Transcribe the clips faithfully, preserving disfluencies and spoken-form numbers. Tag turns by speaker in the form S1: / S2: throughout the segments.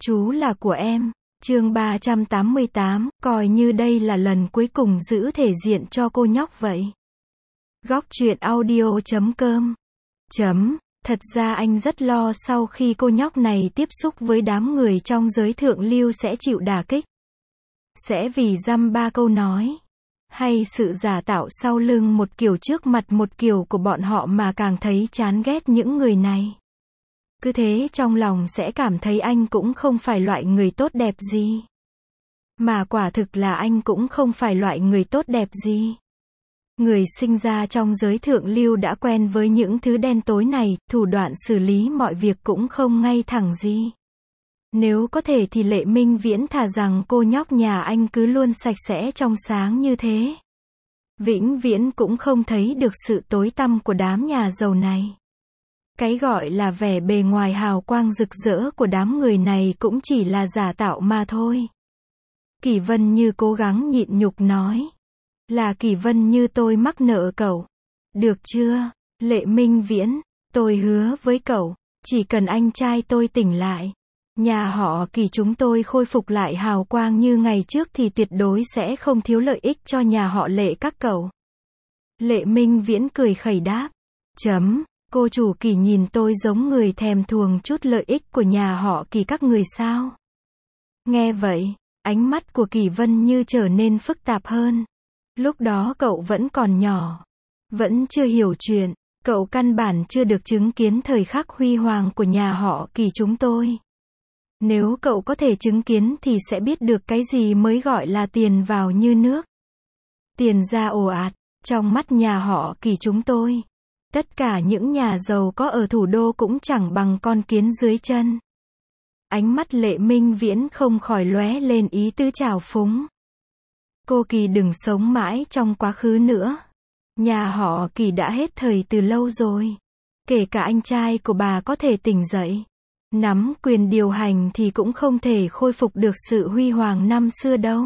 S1: Chú là của em. Chương ba trăm tám mươi tám, coi như đây là lần cuối cùng giữ thể diện cho cô nhóc vậy. Góc truyện audio chấm com. Chấm. Thật ra anh rất lo sau khi cô nhóc này tiếp xúc với đám người trong giới thượng lưu sẽ chịu đả kích. Sẽ vì dăm ba câu nói, hay sự giả tạo sau lưng một kiểu trước mặt một kiểu của bọn họ mà càng thấy chán ghét những người này. Cứ thế trong lòng sẽ cảm thấy anh cũng không phải loại người tốt đẹp gì. Mà quả thực là anh cũng không phải loại người tốt đẹp gì. Người sinh ra trong giới thượng lưu đã quen với những thứ đen tối này, thủ đoạn xử lý mọi việc cũng không ngay thẳng gì. Nếu có thể thì Lệ Minh Viễn thà rằng cô nhóc nhà anh cứ luôn sạch sẽ trong sáng như thế. Vĩnh viễn cũng không thấy được sự tối tăm của đám nhà giàu này. Cái gọi là vẻ bề ngoài hào quang rực rỡ của đám người này cũng chỉ là giả tạo mà thôi. Kỷ Vân Như cố gắng nhịn nhục nói. Là Kỷ Vân Như, tôi mắc nợ cậu. Được chưa, Lệ Minh Viễn, tôi hứa với cậu, chỉ cần anh trai tôi tỉnh lại, nhà họ Kỷ chúng tôi khôi phục lại hào quang như ngày trước thì tuyệt đối sẽ không thiếu lợi ích cho nhà họ Lệ các cậu. Lệ Minh Viễn cười khẩy đáp. Chấm. Cô chủ Kỷ nhìn tôi giống người thèm thuồng chút lợi ích của nhà họ Kỷ các người sao? Nghe vậy, ánh mắt của Kỷ Vân Như trở nên phức tạp hơn. Lúc đó cậu vẫn còn nhỏ, vẫn chưa hiểu chuyện, cậu căn bản chưa được chứng kiến thời khắc huy hoàng của nhà họ Kỷ chúng tôi. Nếu cậu có thể chứng kiến thì sẽ biết được cái gì mới gọi là tiền vào như nước. Tiền ra ồ ạt, trong mắt nhà họ Kỷ chúng tôi. Tất cả những nhà giàu có ở thủ đô cũng chẳng bằng con kiến dưới chân. Ánh mắt Lệ Minh Viễn không khỏi lóe lên ý tứ trào phúng. Cô Kỷ đừng sống mãi trong quá khứ nữa. Nhà họ Kỷ đã hết thời từ lâu rồi. Kể cả anh trai của bà có thể tỉnh dậy, nắm quyền điều hành thì cũng không thể khôi phục được sự huy hoàng năm xưa đâu.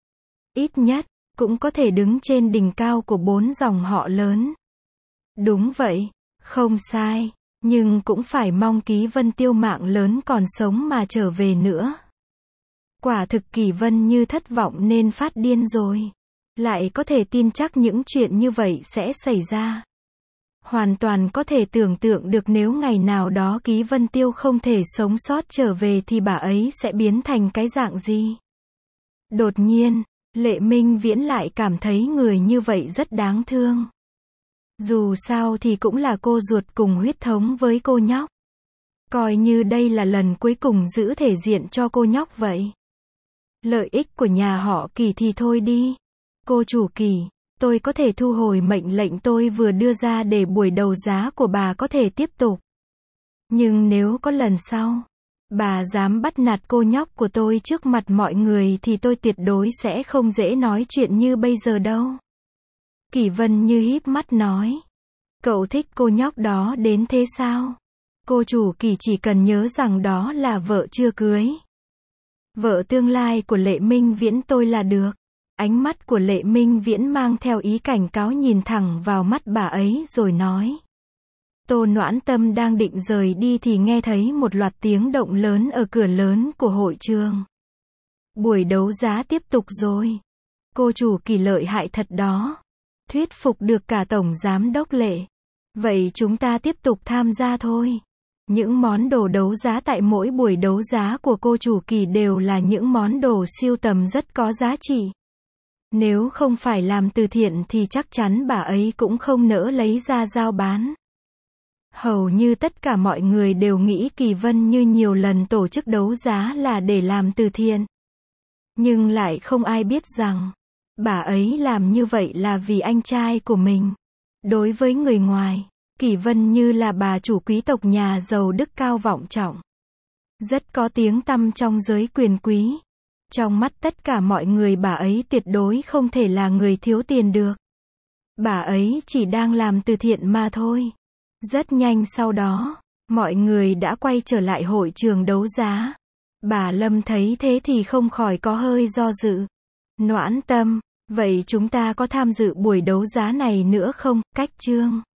S1: Ít nhất, cũng có thể đứng trên đỉnh cao của bốn dòng họ lớn. Đúng vậy, không sai, nhưng cũng phải mong Ký Vân Tiêu mạng lớn còn sống mà trở về nữa. Quả thực Kỷ Vân Như thất vọng nên phát điên rồi. Lại có thể tin chắc những chuyện như vậy sẽ xảy ra. Hoàn toàn có thể tưởng tượng được nếu ngày nào đó Ký Vân Tiêu không thể sống sót trở về thì bà ấy sẽ biến thành cái dạng gì. Đột nhiên, Lệ Minh Viễn lại cảm thấy người như vậy rất đáng thương. Dù sao thì cũng là cô ruột cùng huyết thống với cô nhóc. Coi như đây là lần cuối cùng giữ thể diện cho cô nhóc vậy. Lợi ích của nhà họ Kỷ thì thôi đi. Cô chủ Kỷ, tôi có thể thu hồi mệnh lệnh tôi vừa đưa ra để buổi đấu giá của bà có thể tiếp tục. Nhưng nếu có lần sau, bà dám bắt nạt cô nhóc của tôi trước mặt mọi người thì tôi tuyệt đối sẽ không dễ nói chuyện như bây giờ đâu. Kỷ Vân Như híp mắt nói. Cậu thích cô nhóc đó đến thế sao? Cô chủ Kỷ chỉ cần nhớ rằng đó là vợ chưa cưới. Vợ tương lai của Lệ Minh Viễn tôi là được. Ánh mắt của Lệ Minh Viễn mang theo ý cảnh cáo nhìn thẳng vào mắt bà ấy rồi nói. Tô Noãn Tâm đang định rời đi thì nghe thấy một loạt tiếng động lớn ở cửa lớn của hội trường. Buổi đấu giá tiếp tục rồi. Cô chủ Kỷ lợi hại thật đó. Thuyết phục được cả tổng giám đốc Lệ. Vậy chúng ta tiếp tục tham gia thôi. Những món đồ đấu giá tại mỗi buổi đấu giá của cô chủ Kỷ đều là những món đồ sưu tầm rất có giá trị. Nếu không phải làm từ thiện thì chắc chắn bà ấy cũng không nỡ lấy ra giao bán. Hầu như tất cả mọi người đều nghĩ Kỷ Vân Như nhiều lần tổ chức đấu giá là để làm từ thiện. Nhưng lại không ai biết rằng, bà ấy làm như vậy là vì anh trai của mình. Đối với người ngoài, Kỷ Vân Như là bà chủ quý tộc nhà giàu đức cao vọng trọng. Rất có tiếng tăm trong giới quyền quý. Trong mắt tất cả mọi người bà ấy tuyệt đối không thể là người thiếu tiền được. Bà ấy chỉ đang làm từ thiện mà thôi. Rất nhanh sau đó, mọi người đã quay trở lại hội trường đấu giá. Bà Lâm thấy thế thì không khỏi có hơi do dự. Noãn Tâm, vậy chúng ta có tham dự buổi đấu giá này nữa không? Cách chương